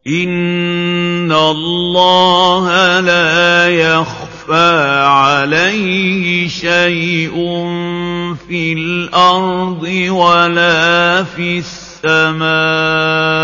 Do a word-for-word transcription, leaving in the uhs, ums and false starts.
إِنَّ اللَّهَ لَا يَخْفَىٰ عَلَيْهِ شَيْءٌ فِي الْأَرْضِ وَلَا فِي السَّمَاءِ